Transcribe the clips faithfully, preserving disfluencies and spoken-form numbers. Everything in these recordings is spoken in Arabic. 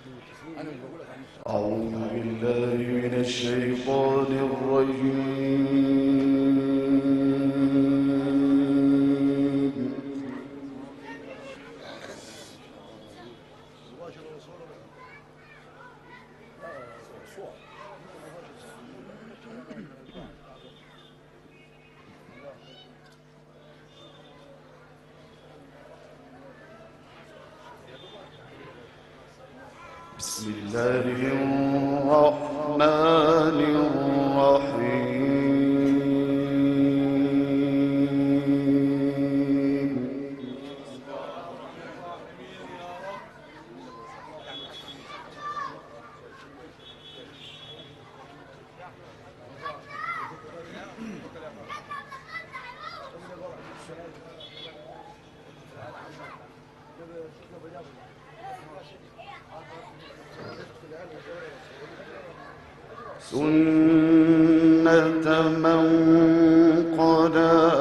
أعوذ بالله من الشيطان الرجيم. بسم الله الرحمن الرحيم. سنة من قد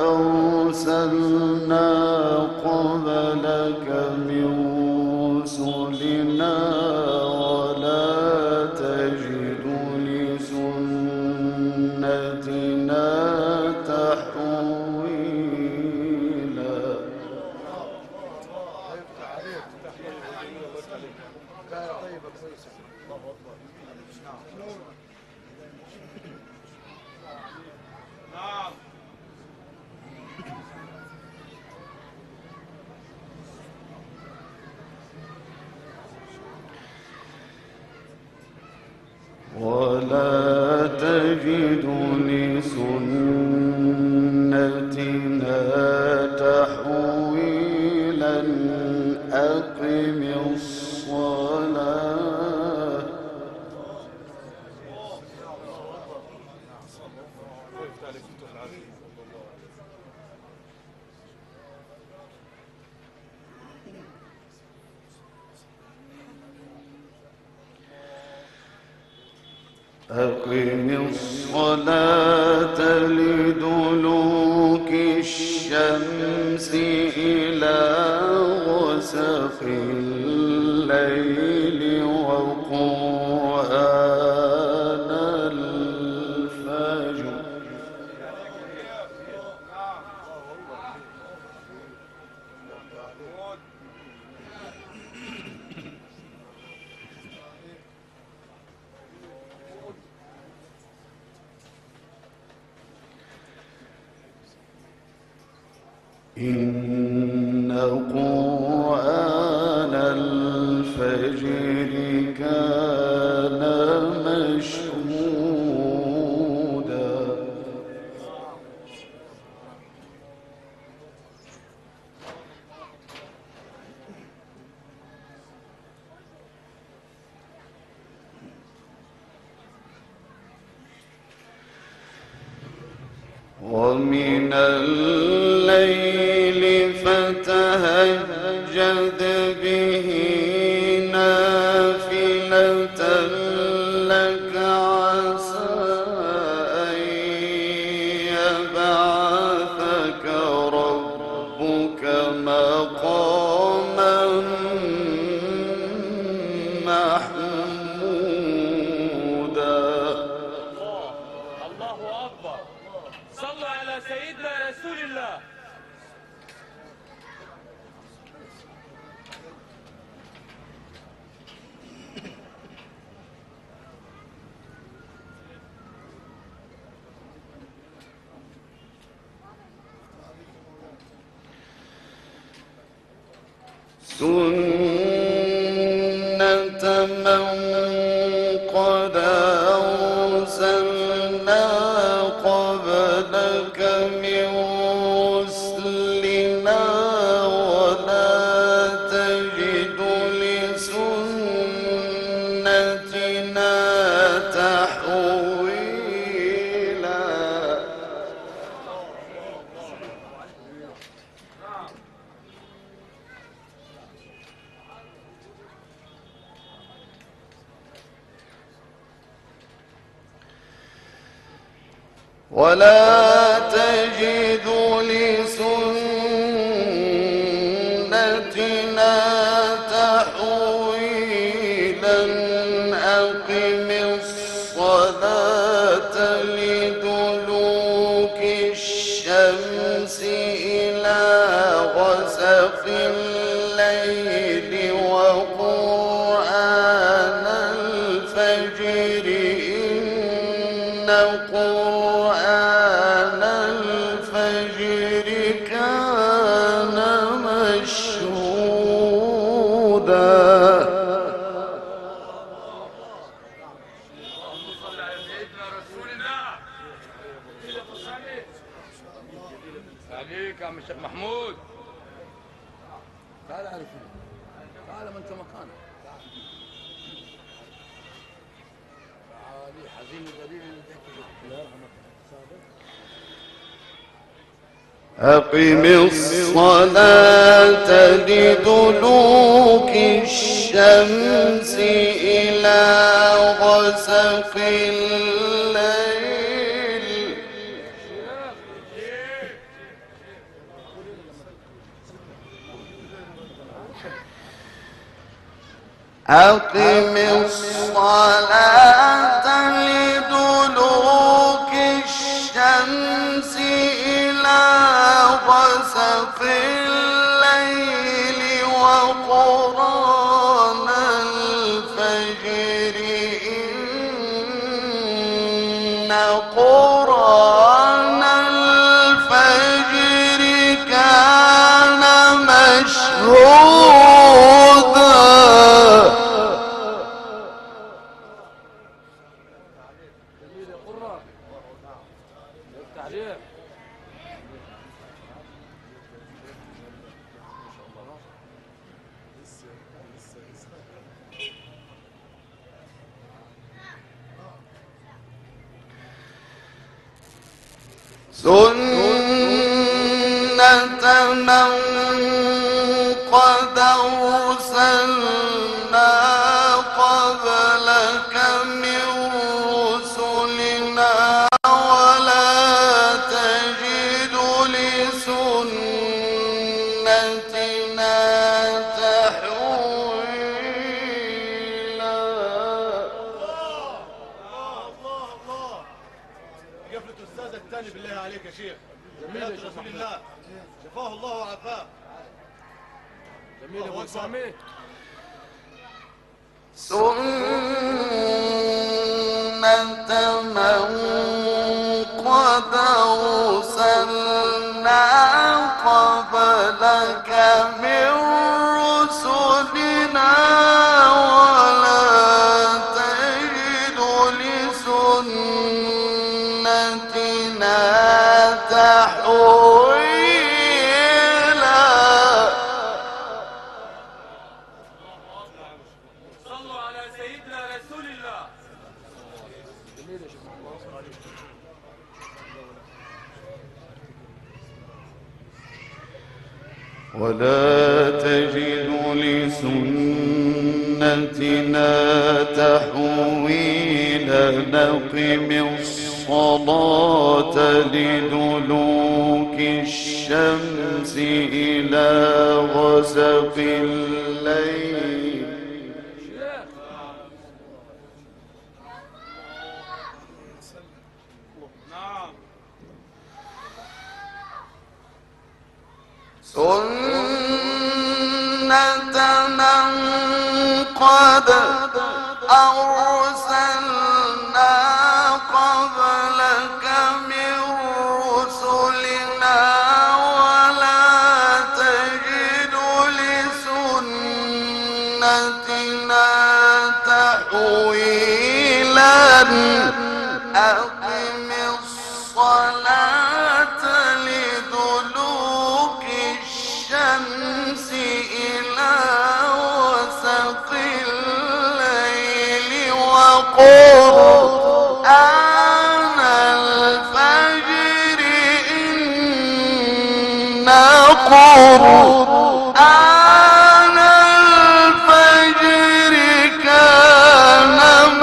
أرسلنا قبلك من رسلنا ولا تجد لسنتنا تحويلا. ولا تجد لسنتنا تحويلا. أقم الصلاة. أقم الصلاة لدلوك الشمس إلى غسق الليل وقرآن الفجر. إن قرآن الفجر كان مشهودا. ومن الليل فتهجد به نافلة لك عسى أن يبعثك ربك مقاما محمودا. الله أكبر. صلوا على سيدنا رسول الله. سنة من قد أرسلنا قبلك من رسلنا ولا تجد لسنتنا تحويلا. ولا تجد لسنتنا تحويلا. أقم الصلاة لدلوك الشمس إلى غسق الليل وقرآن الفجر إن قرآن الفجر كان مشهودا. عليك يا عم الشيخ محمود. تعال عارف تعال ما انت مكانك. تعال حزين ودليل الله يرحمك. أقم الصلاة لدلوك الشمس إلى غسق الليل أقم الصلاة لدلوك الشمس إلى غسق الليل وقرآن الفجر إن قرآن الفجر كان مشهودا. سنة من قد أرسلنا قبلك من رسلنا ولا تجد لسنتنا تحويلا. قفلة أستاذ الثاني بالله عليك يا شيخ. جميل يا رسول الله شفاه الله وعافاه. جميل يا ابو سامي. سنة من قد أرسلنا قبلك من رسلنا ولا تجد لسنتنا تحويلا. صلوا على سيدنا رسول الله. ولا تجد لسنتنا تحويلا. نقم الصلاة لدلوك الشمس إلى غسق الليل نعم. سنة من قد أرسلنا قبلك من رسلنا ولا تجد لسنتنا تحويلا. أقم الصلاة لدلوك الشمس إلى غسق الليل وقرآن الفجر إن قرآن الفجر كان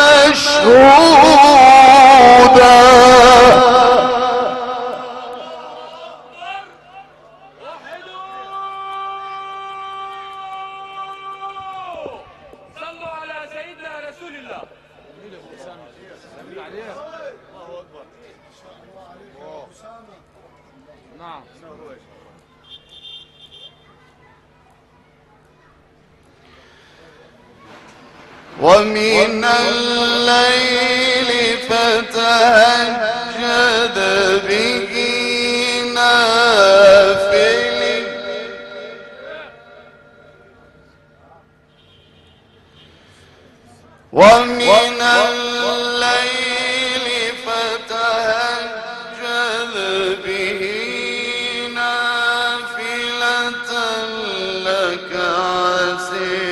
مشهودا. صلوا على سيدنا رسول الله. جميل يا ابو اسامه. جميل عليك. الله اكبر. نعم. ومن الليل فتهجد به نافلة ومن الليل فتهجد به نافلة لك عسى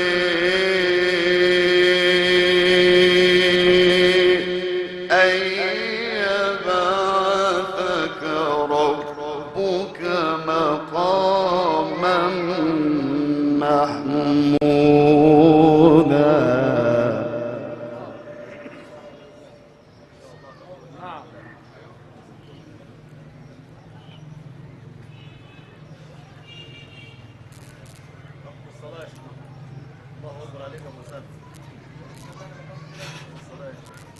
أن يبعثك ربك مقاما محمودا. نعم. الصلاه. الله اكبر عليك يا ابو اسامه. الصلاه.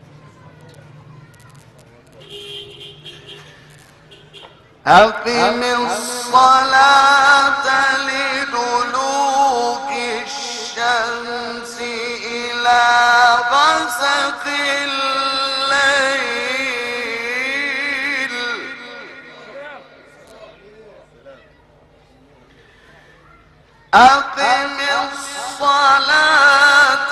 أقم الصلاة لدلوك الشمس إلى غسق الليل أقم الصلاة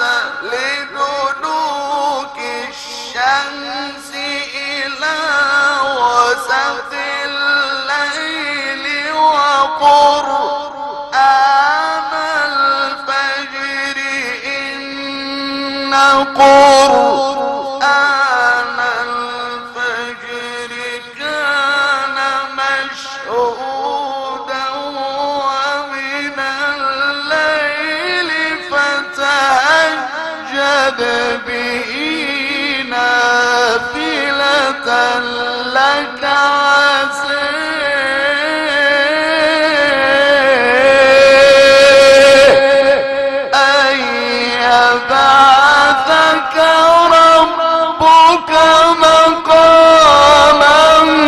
لدلوك الشمس إلى غسق الليل وقرآن الفجر إن قرآن الفجر كان مشهودا ومن الليل فتهجد به نافلة لك عسى أن يبعثك ربك مقاما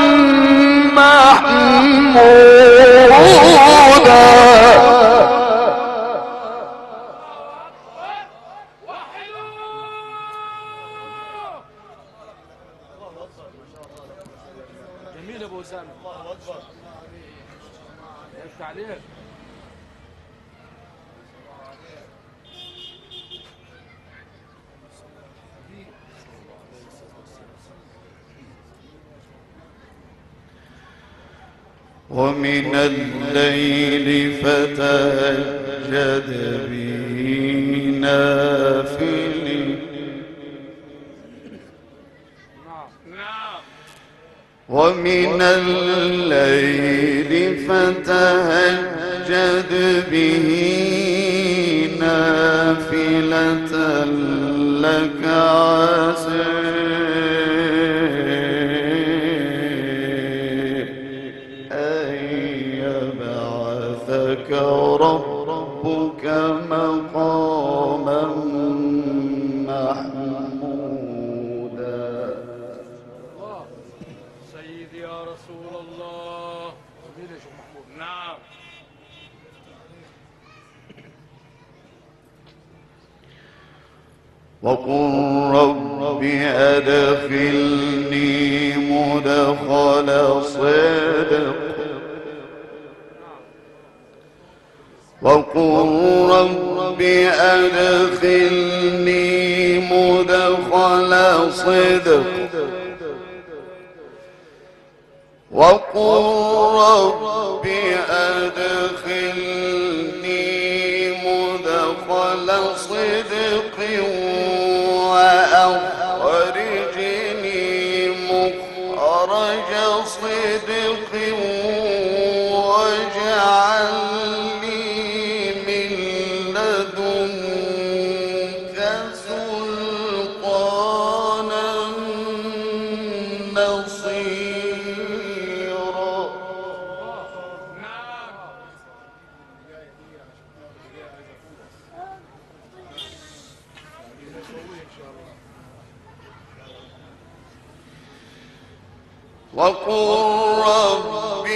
محمودا. جميل يا ابو اسامه. الله اكبر. يفتح عليك. ومن الليل فتهجد به نافلة نعم. نعم. ومن الليل فتهجد به نافلة لك عسى أن يبعثك ربك مقاما محمودا. الله. سيدي يا رسول الله. جميل يا شيخ محمود. نعم. وقل رب أدخلني مدخل صدق وقل رب أدخلني مدخل صدق وقل رب أدخلني مدخل صدق وأخرجني مخرج صدق واجعل لي من لدنك سلطانا نصيرا. وقل رب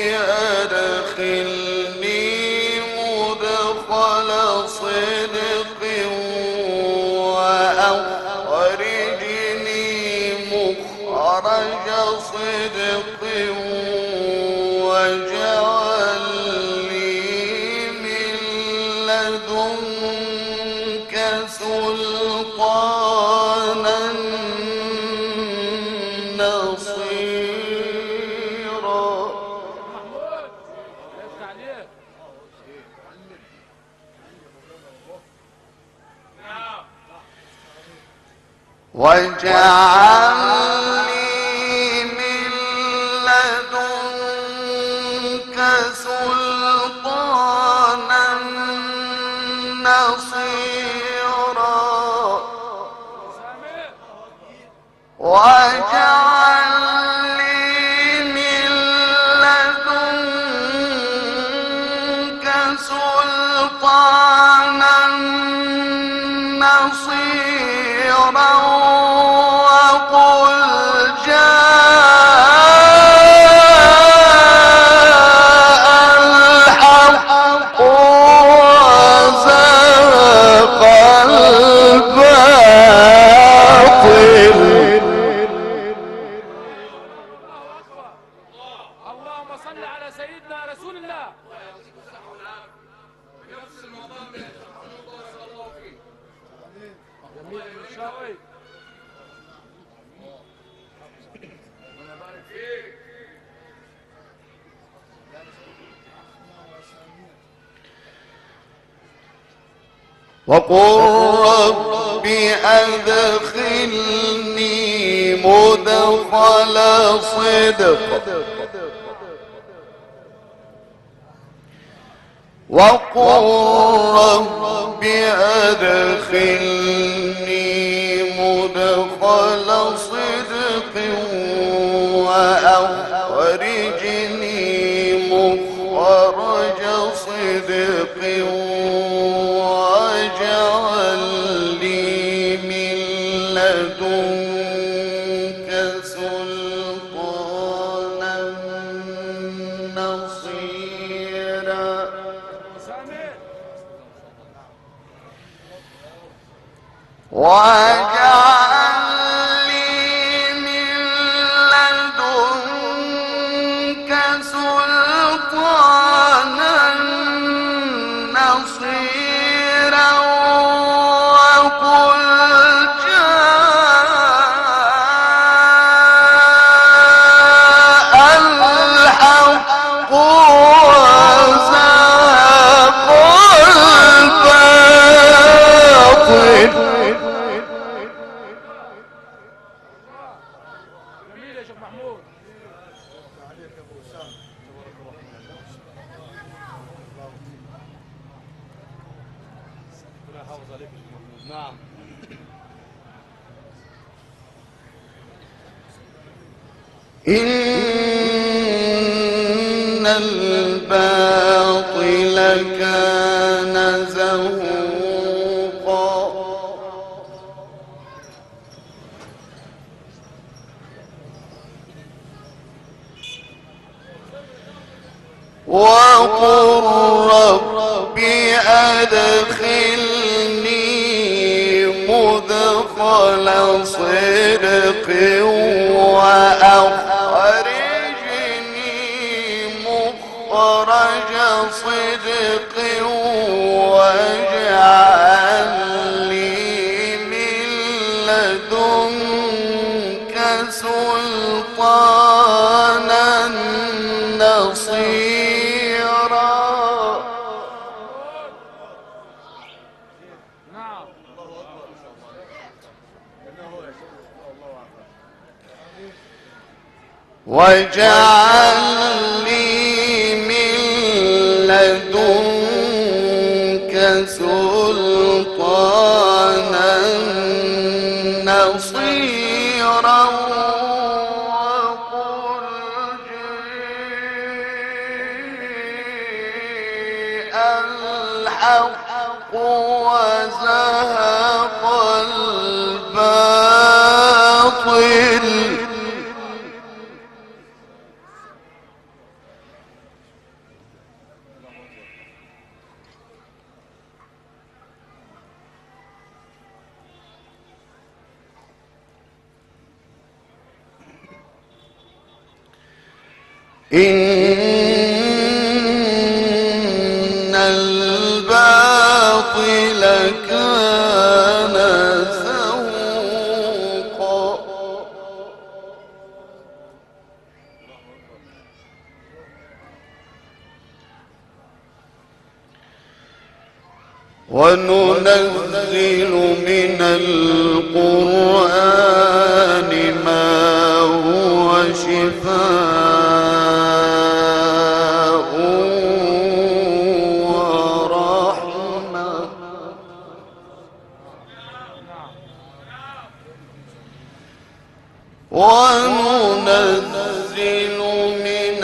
أدخلني مدخل صدق وأخرجني مخرج صدق واجعل لي من لدنك سلطانا نصيرا. واجعل لي من لدنك سلطانا نصيرا. واجعل لي من لدنك سلطانا نصيرا. وقل جاء الحق وزهق الباطل. اللهم صل على سيدنا رسول الله. جميل المشاوي. وقل رب أدخلني مدخل صدق وقل رب أدخلني مدخل صدق وأخرجني مخرج صدق واجعل لي من لدنك سلطانا نصيرا. واجعل لي من لدنك سلطانا نصيرا. وقل جاء الحق وزهق الباطل. جميل يا شيخ محمود. نعم. إن الباطل كان زهوقا. وقل رب أدخلني مدخل صدق وأخرجني مخرج صدق واجعل لي من لدنك سلطانا نصيرا. نعم. واجعل لي من لدنك سلطانا نصيرا. وقل جاء الحق وزهق الباطل. إن الباطل كان زهوقا وننزل من القرآن ما هو شفاء ورحمة وننزل من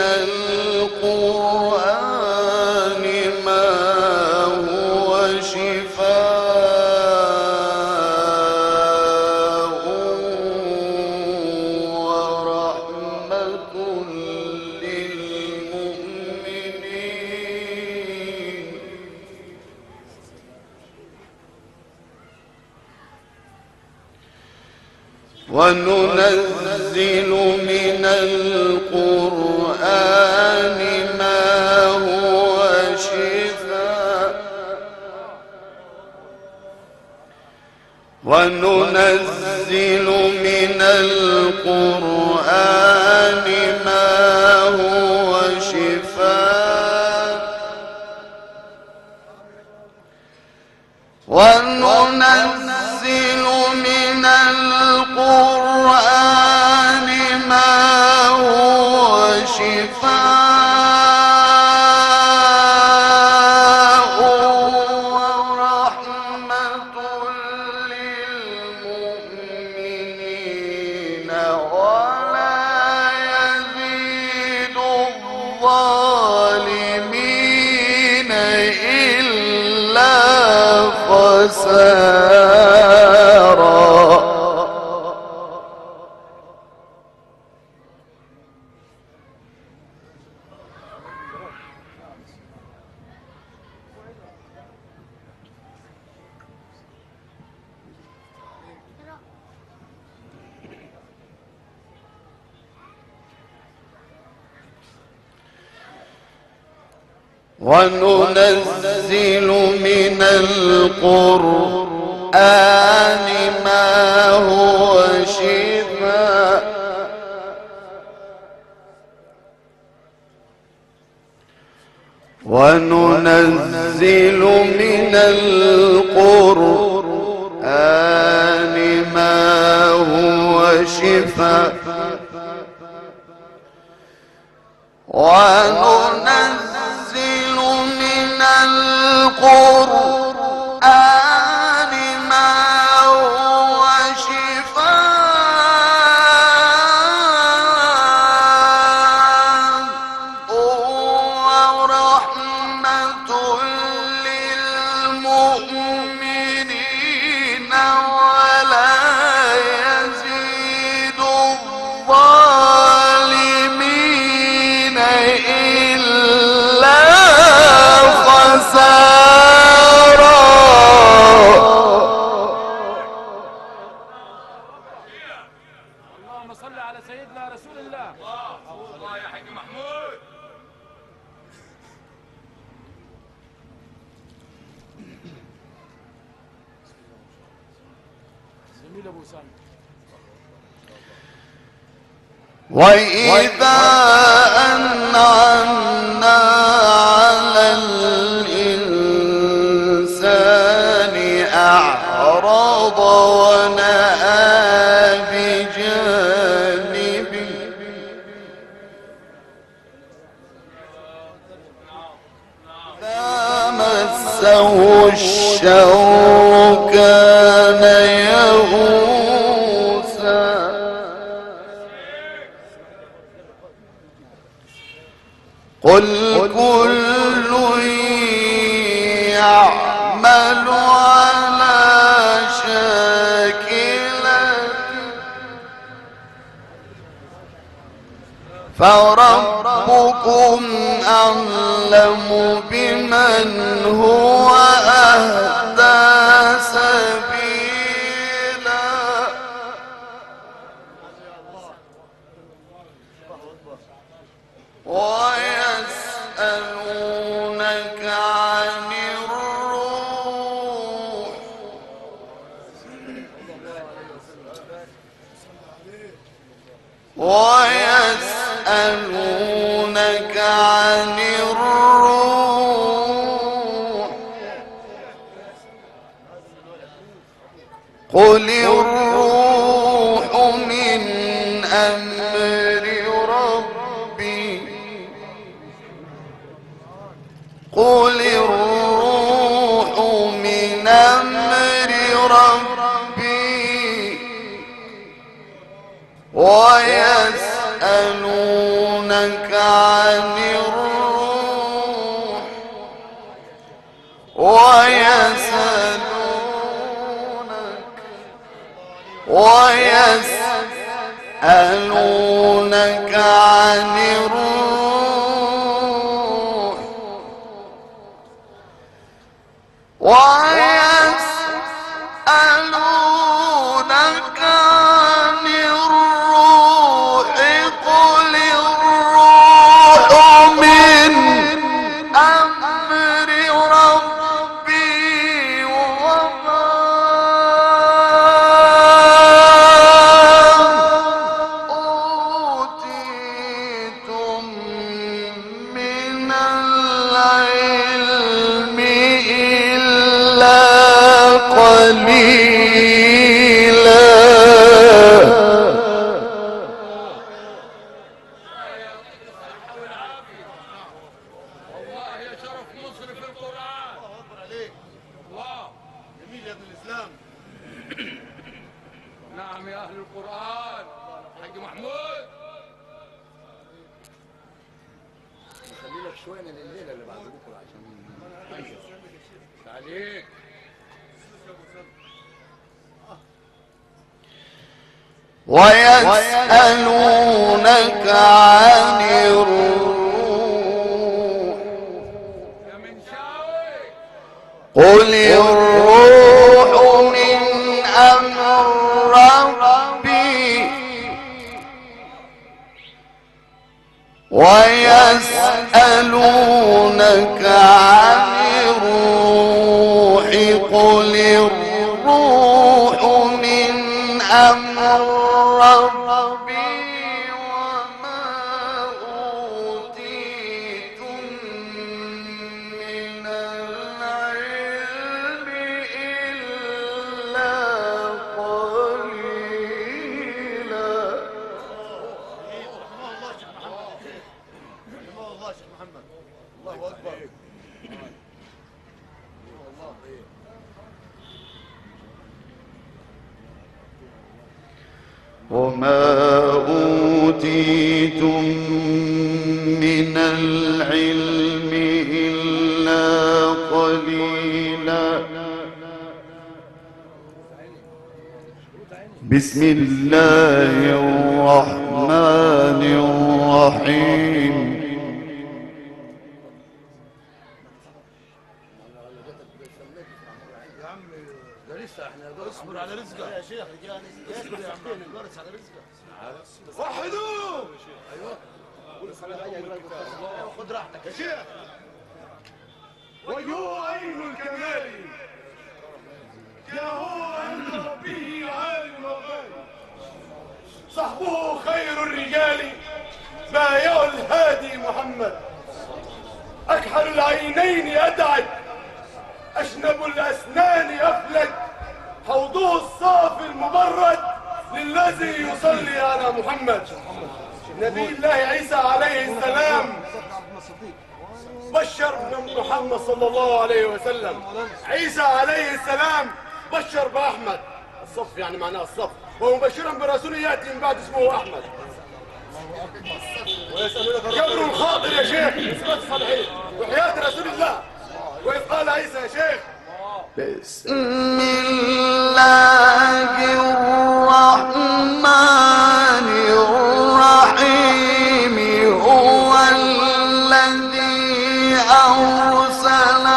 القرآن ما هو شفاء ورحمة للمؤمنين وننزل من القرآن ما هو شفاء وننزل من القرآن ما هو شفاء وننزل من القرآن ما هو شفاء ورحمة للمؤمنين ولا يزيد الظالمين إلا خسارا. وننزل من القرآن ما هو شفاء وننزل من القرآن ما هو شفاء وننزل من القرآن ما هو شفاء ورحمة للمؤمنين ولا يزيد الظالمين إلا خسارا. اللهم صل على سيدنا رسول الله. الله يا حاج محمود. زميل ابو سامي. وإذا أنعمنا على الإنسان أعرض ونأى بجانبه إذا مسه الشر كان يئوسا قل كل يعمل على شاكلته فربكم أعلم بمن هو أهدى سبيلا. ويسألونك عن الروح قل الروح من أمر ربي قل الروح من أمر ربي ويسألونك عن الروح ويسألونك ويسألونك عن الروح ويسألونك عن الروح قل الروح من أمر ربي وما أوتيتم من العلم إلا قليلا. والله يا شرف مصر في القرآن. الله اكبر عليك. الله. جميل يا ابن الاسلام. نعم يا أهل القرآن. حاج محمود. نخلي لك شويه من الليله اللي بعد بكره عشان عليك. ويسألونك عن الروح يا منشاوي. قل الروح من أمر ربي ويسألونك عن الروح قل الروح من أمر ربي وما أوتيتم من العلم إلا قليلا. رحمه الله شيخ محمد. رحمه الله شيخ محمد. الله اكبر. وما أوتيتم من العلم إلا قليلا. بسم الله الرحمن الرحيم. يا عم ده لسه احنا اصبر على رزقك يا شيخ. اصبر يا عم. دارس على رزقك. وحدوه. ايوه. خد راحتك يا شيخ. وجهه عين الكمال يا هو عند ربه عالم الغيب صحبه خير الرجال بايع الهادي محمد أكحل العينين أدعج أشنب الأسنان أفلج حوضه الصافي المبرد للذي يصلي على محمد نبي الله عيسى عليه السلام بشر من محمد صلى الله عليه وسلم. عيسى عليه السلام بشر بأحمد الصف يعني معناه الصف ومبشرا برسول يأتي من بعد اسمه أحمد. جبر الخاطر يا شيخ إثبات الصالحين وحياة رسول الله. وإذ قال عيسى يا شيخ بسم الله الرحمن الرحيم هو الذي أرسل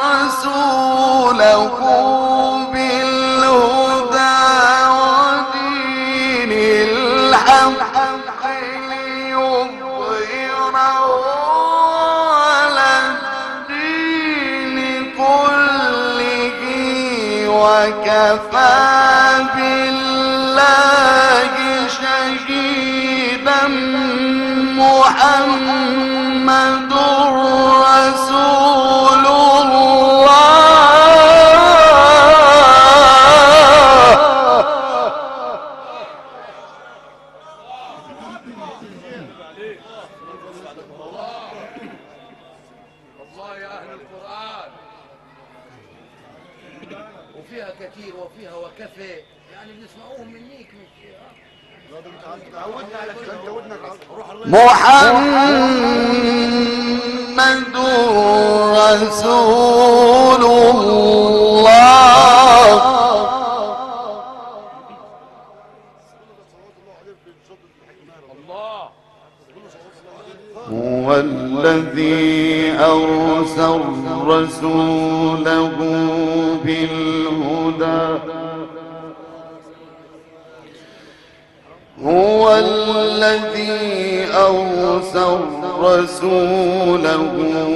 رسوله بالهدى ودين الحق ليظهره على الدين كله وكفى بالله محمد رسول الله. الله يا أهل القرآن. وفيها كثير وفيها وكفى، يعني بنسمعوهم منيك مش تعودنا على كده، تعودنا روح الله. محمد رسول الله. الله هو الذي أرسل رسوله بالهدى هو الذي أرسل رسوله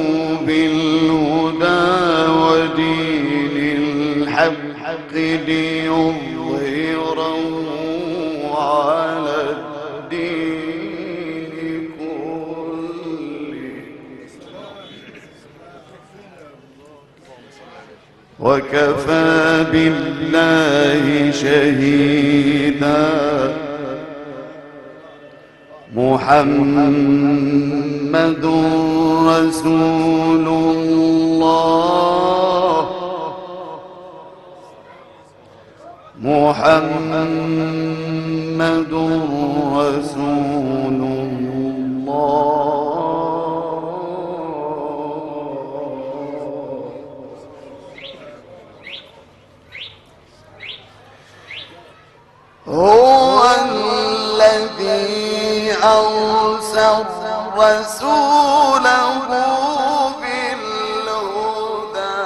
بالهدى ودين الحق ليظهره على الدين كله وكفى بالله شهيدا. محمد رسول الله. محمد رسول الله. هو الذي أرسل رسوله بالهدى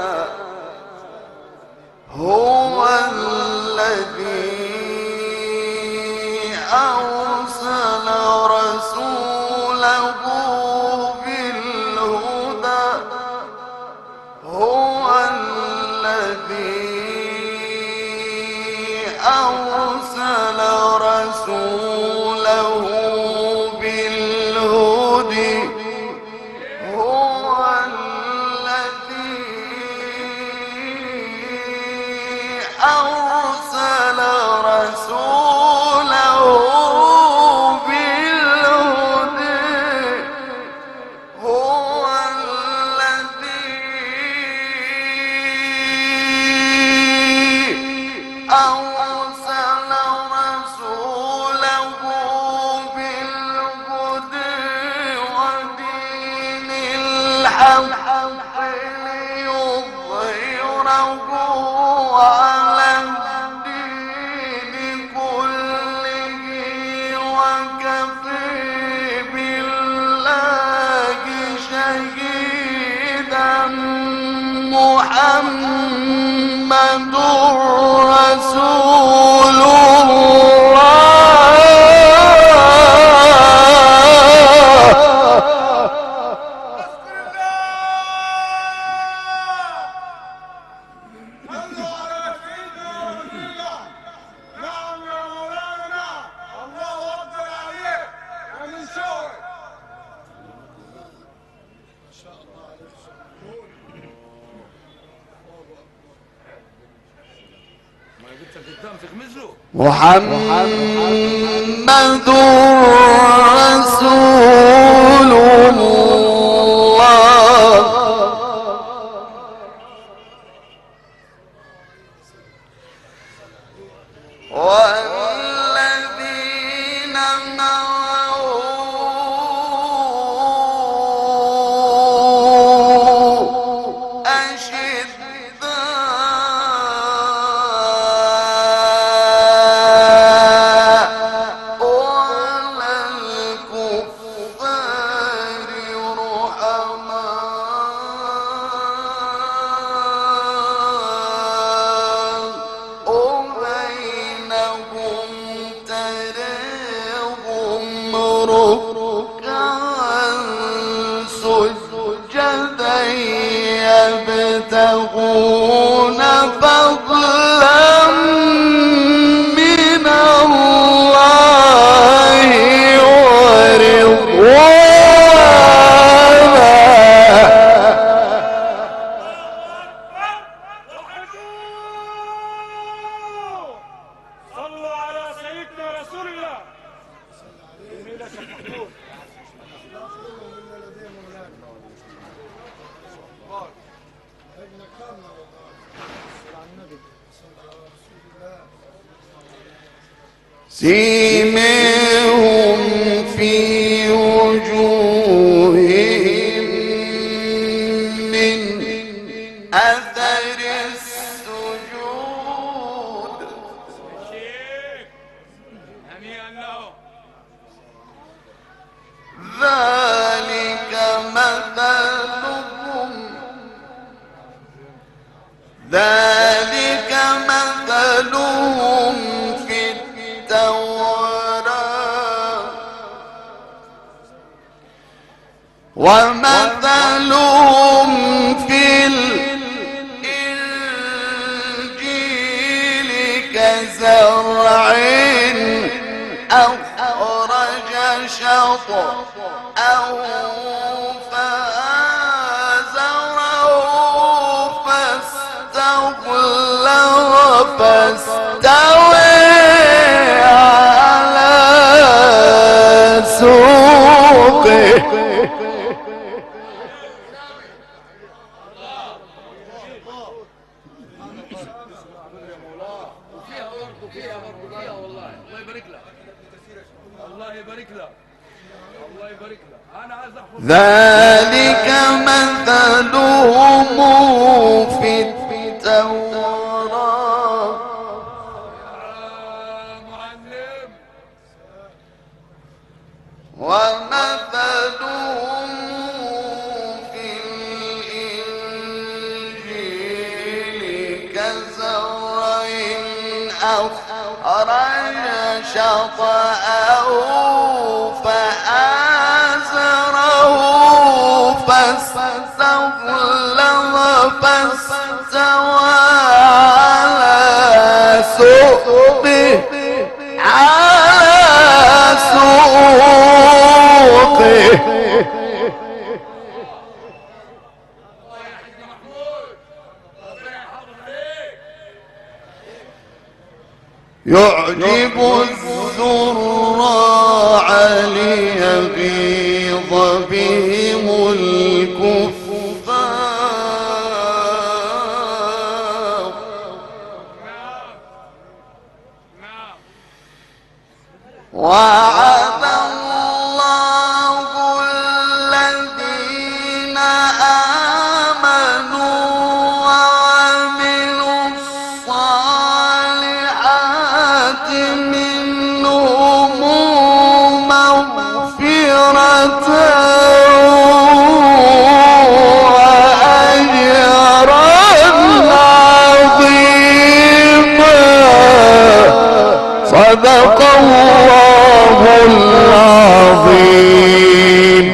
هو الذي أرسل رسوله بالهدى هو الذي أرسل رسوله بالهدى هو الذي أرسل رسوله بالهدى هو الذي أرسل رسوله بالهدى ودين الحق ليظهره على الدين كله وكفى بالله شهيدا. محمد رسول محمد رسول الله. والذين معه يبتغون فضلا من الله ورضوانا سيماهم في وجوههم من أثر السجود. هنيئا له. ذلك مثلهم ذلك مثلهم في التوراة ومثلهم في الإنجيل كزرع أخرج شطأه فآزره فاستغلظ فاستوى على سوقه وفيها برضه فيها برضه فيها والله. الله يبارك لك. الله يبارك لك. الله يبارك لك. انا عايز احفظ. ذلك مثلهم في التوراة يا معلم. ومثلهم في الإنجيل كزرع أخرج شطأه فآزره فاستغلظ فاستوى على سوقه على سوقه يعجب الزراع ليغيظ بهم الكفار. وعد الله الذين آمنوا وعملوا الصالحات منهم مغفرة وأجرا عظيما. صدق الله العظيم.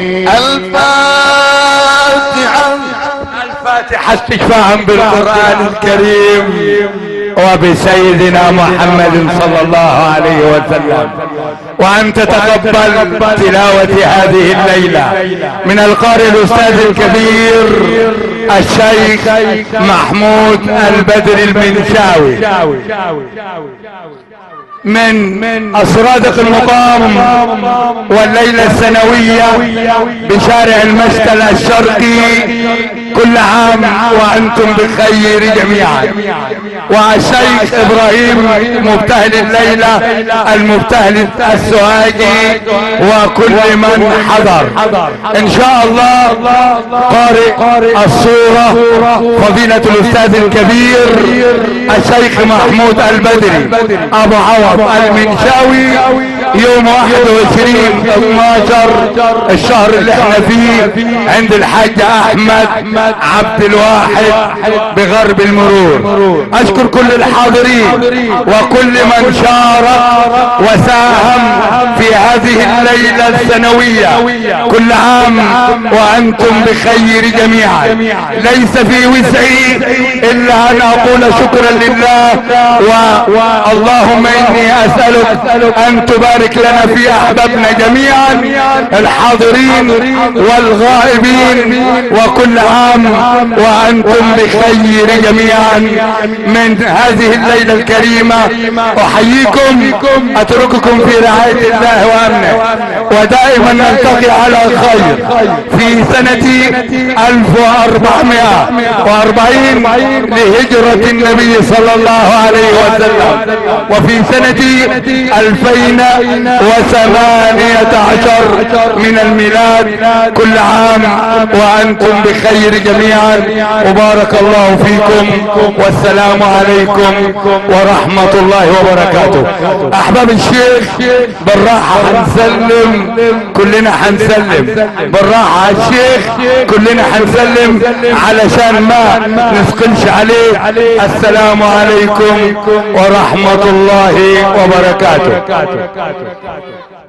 الفاتحة. الفاتحة استشفاعا بالقرآن الكريم وبسيدنا محمد صلى الله عليه وسلم، وأن تتقبل تلاوة هذه الليلة من القارئ الأستاذ الكبير الشيخ محمود البدر المنشاوي من الصرادق المقام والليلة السنوية بشارع المشتل الشرقي. كل عام وأنتم بخير جميعا. والشيخ إبراهيم مبتهل الليلة المبتهل السواقي وكل من حضر إن شاء الله. قارئ الصورة فضيلة الأستاذ الكبير الشيخ محمود البدري أبو عوض المنشاوي يوم واحد وعشرين اثناشر الشهر اللي احنا فيه عند الحاج احمد عبد الواحد بغرب المرور. اشكر كل الحاضرين وكل من شارك وساهم في هذه الليلة السنوية. كل عام وانتم بخير جميعا. ليس في وسعي الا ان اقول شكرا لله، واللهم اني اسألك ان تبارك لنا في احبابنا جميعا الحاضرين والغائبين، وكل عام وانتم بخير جميعا من هذه الليلة الكريمة. احييكم اترككم في رعاية الله الله وامنه، ودائما نلتقي على خير في سنة الف واربعمائة واربعين لهجرة النبي صلى الله عليه وسلم، وفي سنة الفين وثمانية عشر من الميلاد. كل عام وانتم بخير جميعا، وبارك الله فيكم، والسلام عليكم ورحمة الله وبركاته. احباب الشيخ بالراحة هنسلم، كلنا هنسلم بالراحة على الشيخ، كلنا هنسلم علشان ما نثقلش عليه. السلام عليكم ورحمة الله وبركاته.